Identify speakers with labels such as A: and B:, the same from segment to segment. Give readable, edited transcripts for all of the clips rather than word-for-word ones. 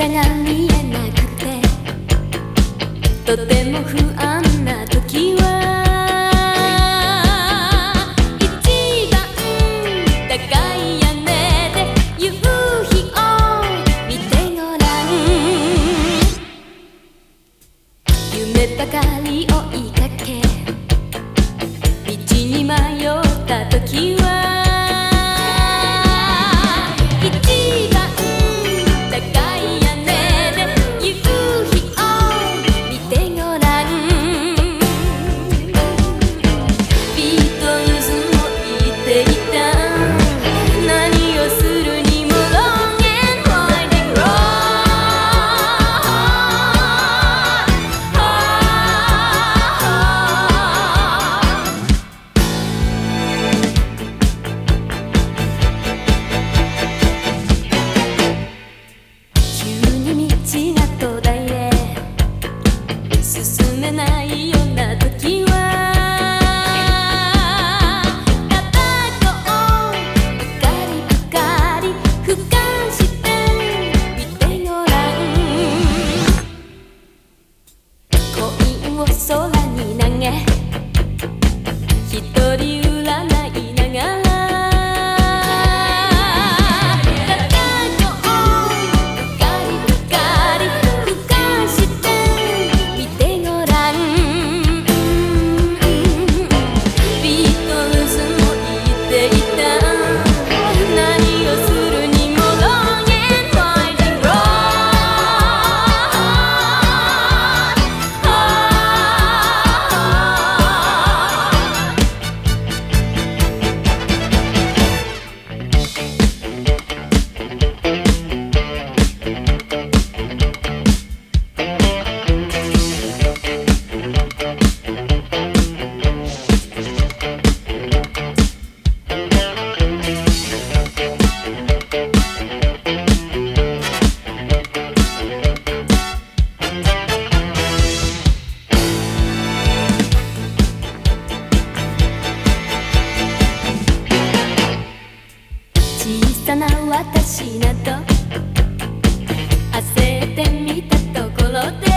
A: が見えなくてとても不安な時は一番高い屋根で夕日を見てごらん。夢ばかり追いかけ道に迷った時は進めないような時は片方うかりばかり俯瞰して見てごらん。コインを空に投げ一人占いながら小さな私など焦ってみたところで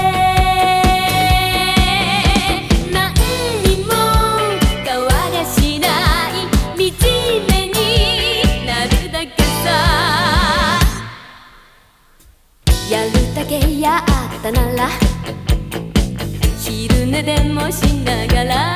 A: 何にも変わりゃしない惨めになるだけさ。やるだけやったなら昼寝でもしながら